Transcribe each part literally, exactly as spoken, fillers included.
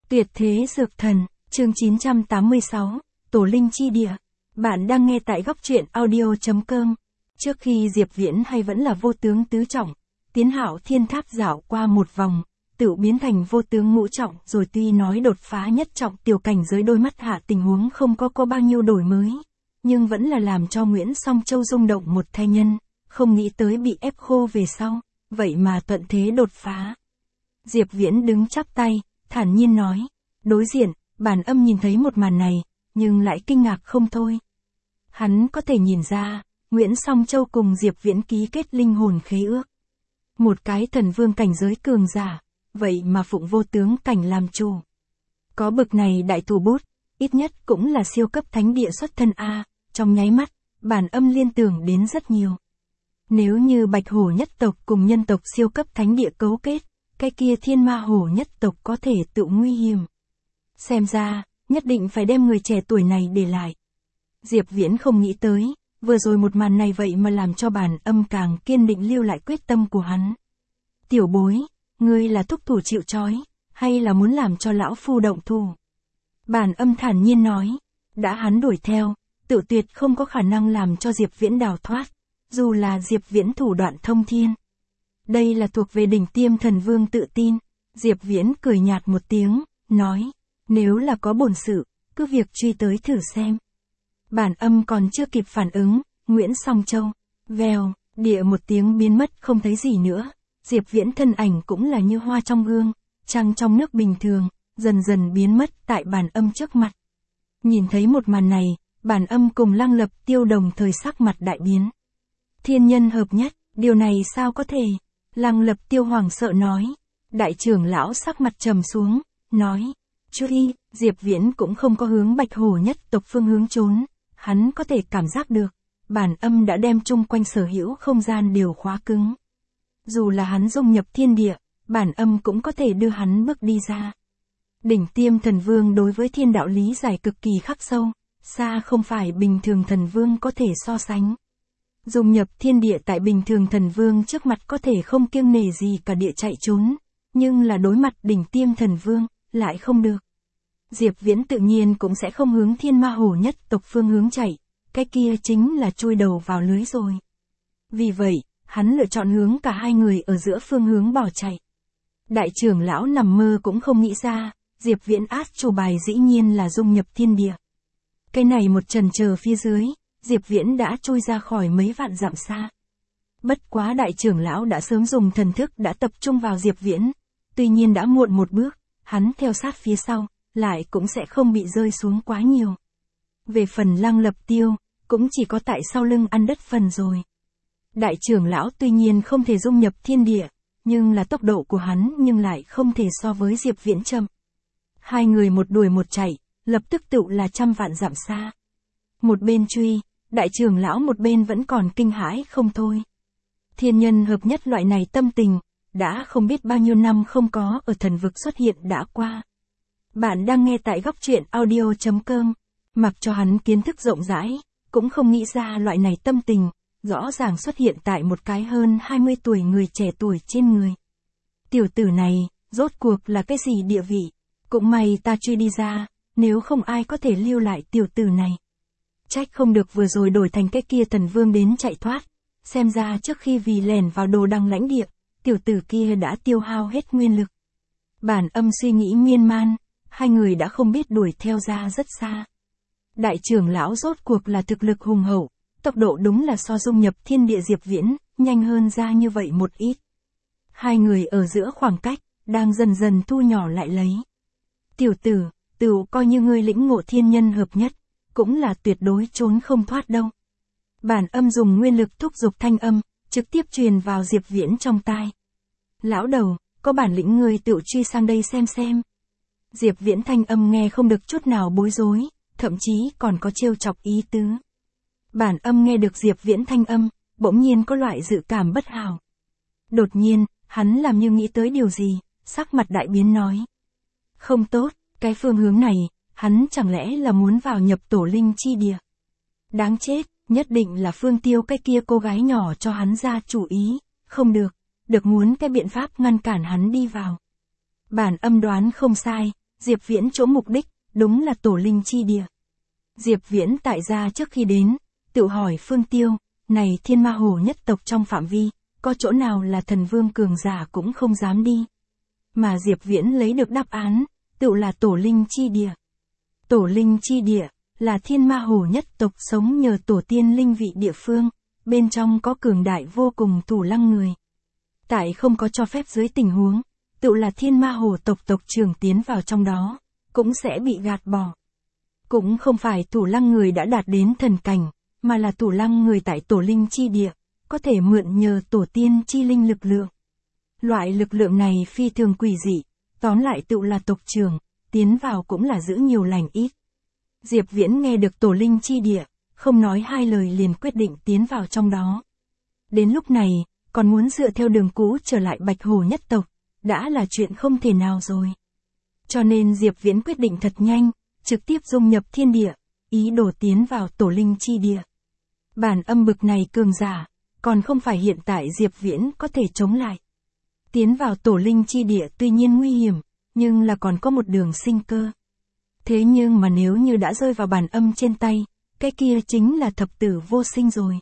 Tuyệt thế dược thần, chương chín trăm tám mươi sáu, Tổ linh chi địa. Bạn đang nghe tại góc truyện audio chấm com. Trước khi Diệp Viễn hay vẫn là vô tướng tứ trọng, Tiến Hạo Thiên Tháp dạo qua một vòng, tự biến thành vô tướng ngũ trọng, rồi tuy nói đột phá nhất trọng tiểu cảnh giới đôi mắt hạ tình huống không có có bao nhiêu đổi mới, nhưng vẫn là làm cho Nguyễn Song Châu rung động một thay nhân, không nghĩ tới bị ép khô về sau, vậy mà thuận thế đột phá. Diệp Viễn đứng chắp tay, thản nhiên nói. Đối diện, Bản Âm nhìn thấy một màn này, nhưng lại kinh ngạc không thôi. Hắn có thể nhìn ra, Nguyễn Song Châu cùng Diệp Viễn ký kết linh hồn khế ước. Một cái thần vương cảnh giới cường giả, vậy mà phụng vô tướng cảnh làm chủ. Có bực này đại thủ bút, ít nhất cũng là siêu cấp thánh địa xuất thân A, trong nháy mắt, Bản Âm liên tưởng đến rất nhiều. Nếu như Bạch Hổ nhất tộc cùng nhân tộc siêu cấp thánh địa cấu kết, cái kia Thiên Ma Hổ nhất tộc có thể tự nguy hiểm. Xem ra, nhất định phải đem người trẻ tuổi này để lại. Diệp Viễn không nghĩ tới, vừa rồi một màn này vậy mà làm cho Bản Âm càng kiên định lưu lại quyết tâm của hắn. Tiểu bối, ngươi là thúc thủ chịu trói, hay là muốn làm cho lão phu động thủ? Bản Âm thản nhiên nói, đã hắn đuổi theo, tự tuyệt không có khả năng làm cho Diệp Viễn đào thoát, dù là Diệp Viễn thủ đoạn thông thiên. Đây là thuộc về đỉnh tiêm thần vương tự tin. Diệp Viễn cười nhạt một tiếng, nói, nếu là có bổn sự, cứ việc truy tới thử xem. Bản Âm còn chưa kịp phản ứng, Nguyễn Song Châu, vèo, địa một tiếng biến mất không thấy gì nữa. Diệp Viễn thân ảnh cũng là như hoa trong gương, trăng trong nước bình thường, dần dần biến mất tại Bản Âm trước mặt. Nhìn thấy một màn này, Bản Âm cùng Lăng Lập Tiêu đồng thời sắc mặt đại biến. Thiên nhân hợp nhất, điều này sao có thể? Lăng Lập Tiêu hoảng sợ nói. Đại trưởng lão sắc mặt trầm xuống, nói, chú y, Diệp Viễn cũng không có hướng Bạch Hổ nhất tộc phương hướng trốn, hắn có thể cảm giác được, Bản Âm đã đem chung quanh sở hữu không gian đều khóa cứng. Dù là hắn dung nhập thiên địa, Bản Âm cũng có thể đưa hắn bước đi ra. Đỉnh tiêm thần vương đối với thiên đạo lý giải cực kỳ khắc sâu, xa không phải bình thường thần vương có thể so sánh. Dung nhập thiên địa tại bình thường thần vương trước mặt có thể không kiêng nể gì cả địa chạy trốn, nhưng là đối mặt đỉnh tiêm thần vương, lại không được. Diệp Viễn tự nhiên cũng sẽ không hướng Thiên Ma Hổ nhất tộc phương hướng chạy, cái kia chính là chui đầu vào lưới rồi. Vì vậy, hắn lựa chọn hướng cả hai người ở giữa phương hướng bỏ chạy. Đại trưởng lão nằm mơ cũng không nghĩ ra, Diệp Viễn át chủ bài dĩ nhiên là dung nhập thiên địa. Cái này một trần chờ phía dưới, Diệp Viễn đã trôi ra khỏi mấy vạn dặm xa. Bất quá đại trưởng lão đã sớm dùng thần thức đã tập trung vào Diệp Viễn, tuy nhiên đã muộn một bước, hắn theo sát phía sau, lại cũng sẽ không bị rơi xuống quá nhiều. Về phần Lăng Lập Tiêu, cũng chỉ có tại sau lưng ăn đất phần rồi. Đại trưởng lão tuy nhiên không thể dung nhập thiên địa, nhưng là tốc độ của hắn nhưng lại không thể so với Diệp Viễn chậm. Hai người một đuổi một chạy, lập tức tựu là trăm vạn dặm xa. Một bên truy, đại trưởng lão một bên vẫn còn kinh hãi không thôi. Thiên nhân hợp nhất loại này tâm tình, đã không biết bao nhiêu năm không có ở thần vực xuất hiện đã qua. Bạn đang nghe tại góc truyện audio chấm com, mặc cho hắn kiến thức rộng rãi, cũng không nghĩ ra loại này tâm tình, rõ ràng xuất hiện tại một cái hơn hai mươi tuổi người trẻ tuổi trên người. Tiểu tử này, rốt cuộc là cái gì địa vị? Cũng may ta truy đi ra, nếu không ai có thể lưu lại tiểu tử này. Trách không được vừa rồi đổi thành cái kia thần vương đến chạy thoát, xem ra trước khi vì lèn vào đồ đăng lãnh địa, tiểu tử kia đã tiêu hao hết nguyên lực. Bản Âm suy nghĩ miên man, hai người đã không biết đuổi theo ra rất xa. Đại trưởng lão rốt cuộc là thực lực hùng hậu, tốc độ đúng là so dung nhập thiên địa Diệp Viễn, nhanh hơn ra như vậy một ít. Hai người ở giữa khoảng cách, đang dần dần thu nhỏ lại lấy. Tiểu tử, tựu coi như ngươi lĩnh ngộ thiên nhân hợp nhất, cũng là tuyệt đối trốn không thoát đâu. Bản Âm dùng nguyên lực thúc giục thanh âm, trực tiếp truyền vào Diệp Viễn trong tai. Lão đầu, có bản lĩnh ngươi tự truy sang đây xem xem. Diệp Viễn thanh âm nghe không được chút nào bối rối, thậm chí còn có trêu chọc ý tứ. Bản Âm nghe được Diệp Viễn thanh âm, bỗng nhiên có loại dự cảm bất hảo. Đột nhiên, hắn làm như nghĩ tới điều gì, sắc mặt đại biến nói. Không tốt, cái phương hướng này, hắn chẳng lẽ là muốn vào nhập tổ linh chi địa. Đáng chết, nhất định là Phương Tiêu cái kia cô gái nhỏ cho hắn ra chủ ý, không được, được muốn cái biện pháp ngăn cản hắn đi vào. Bản Âm đoán không sai, Diệp Viễn chỗ mục đích, đúng là tổ linh chi địa. Diệp Viễn tại gia trước khi đến, tự hỏi Phương Tiêu, này thiên ma hồ nhất tộc trong phạm vi, có chỗ nào là thần vương cường giả cũng không dám đi. Mà Diệp Viễn lấy được đáp án, tự là tổ linh chi địa. Tổ linh chi địa, là thiên ma hồ nhất tộc sống nhờ tổ tiên linh vị địa phương, bên trong có cường đại vô cùng thủ lăng người. Tại không có cho phép dưới tình huống, tự là thiên ma hồ tộc tộc trưởng tiến vào trong đó, cũng sẽ bị gạt bỏ. Cũng không phải thủ lăng người đã đạt đến thần cảnh, mà là thủ lăng người tại tổ linh chi địa, có thể mượn nhờ tổ tiên chi linh lực lượng. Loại lực lượng này phi thường quỷ dị, tóm lại tự là tộc trưởng, tiến vào cũng là giữ nhiều lành ít. Diệp Viễn nghe được tổ linh chi địa, không nói hai lời liền quyết định tiến vào trong đó. Đến lúc này, còn muốn dựa theo đường cũ trở lại Bạch Hồ nhất tộc, đã là chuyện không thể nào rồi. Cho nên Diệp Viễn quyết định thật nhanh, trực tiếp dung nhập thiên địa, ý đồ tiến vào tổ linh chi địa. Bản âm bực này cường giả, còn không phải hiện tại Diệp Viễn có thể chống lại. Tiến vào tổ linh chi địa tuy nhiên nguy hiểm, nhưng là còn có một đường sinh cơ. Thế nhưng mà nếu như đã rơi vào bản âm trên tay, cái kia chính là thập tử vô sinh rồi.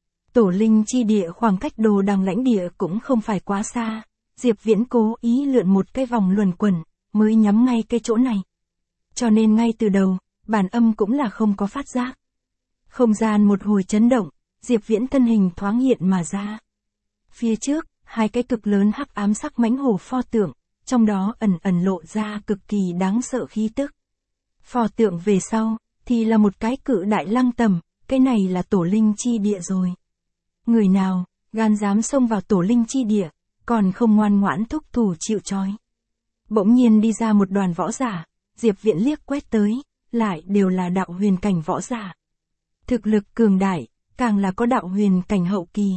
Tổ linh chi địa khoảng cách đồ đằng lãnh địa cũng không phải quá xa, Diệp Viễn cố ý lượn một cái vòng luẩn quẩn, mới nhắm ngay cái chỗ này. Cho nên ngay từ đầu, bản âm cũng là không có phát giác. Không gian một hồi chấn động, Diệp Viễn thân hình thoáng hiện mà ra. Phía trước, hai cái cực lớn hắc ám sắc mãnh hổ pho tượng, trong đó ẩn ẩn lộ ra cực kỳ đáng sợ khí tức. Pho tượng về sau, thì là một cái cự đại lăng tầm, cái này là tổ linh chi địa rồi. Người nào, gan dám xông vào tổ linh chi địa, còn không ngoan ngoãn thúc thủ chịu trói. Bỗng nhiên đi ra một đoàn võ giả, Diệp Viễn liếc quét tới, lại đều là đạo huyền cảnh võ giả. Thực lực cường đại, càng là có đạo huyền cảnh hậu kỳ.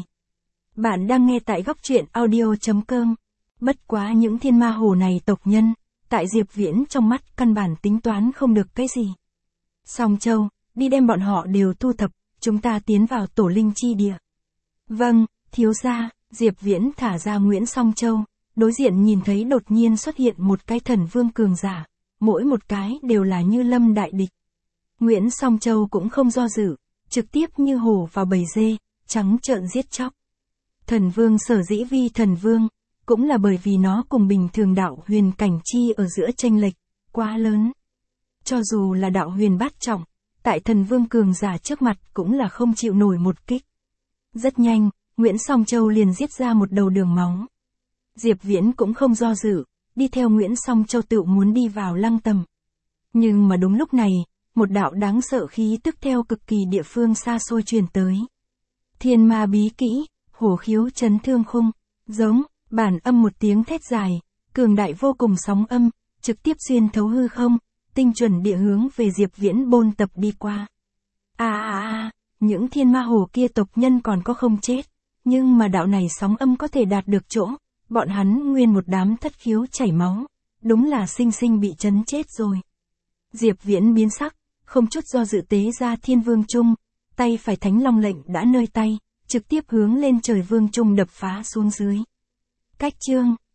Bạn đang nghe tại góc truyện audio chấm com. Bất quá những thiên ma hồ này tộc nhân, tại Diệp Viễn trong mắt căn bản tính toán không được cái gì. Song Châu, đi đem bọn họ đều thu thập, chúng ta tiến vào tổ linh chi địa. Vâng, thiếu gia, Diệp Viễn thả ra Nguyễn Song Châu, đối diện nhìn thấy đột nhiên xuất hiện một cái thần vương cường giả, mỗi một cái đều là như lâm đại địch. Nguyễn Song Châu cũng không do dự, trực tiếp như hổ vào bầy dê, trắng trợn giết chóc. Thần vương sở dĩ vi thần vương, cũng là bởi vì nó cùng bình thường đạo huyền cảnh chi ở giữa chênh lệch, quá lớn. Cho dù là đạo huyền bát trọng, tại thần vương cường giả trước mặt cũng là không chịu nổi một kích. Rất nhanh, Nguyễn Song Châu liền giết ra một đầu đường máu. Diệp Viễn cũng không do dự, đi theo Nguyễn Song Châu tự muốn đi vào lăng tầm. Nhưng mà đúng lúc này, một đạo đáng sợ khí tức theo cực kỳ địa phương xa xôi truyền tới. Thiên ma bí kỹ, hổ khiếu chấn thương khung, giống, bản âm một tiếng thét dài, cường đại vô cùng sóng âm, trực tiếp xuyên thấu hư không, tinh chuẩn địa hướng về Diệp Viễn bôn tập đi qua. À à à, những thiên ma hồ kia tộc nhân còn có không chết, nhưng mà đạo này sóng âm có thể đạt được chỗ, bọn hắn nguyên một đám thất khiếu chảy máu, đúng là sinh sinh bị chấn chết rồi. Diệp Viễn biến sắc, không chút do dự tế ra thiên vương trung, tay phải thánh long lệnh đã nơi tay, trực tiếp hướng lên trời vương trung đập phá xuống dưới. Cách chương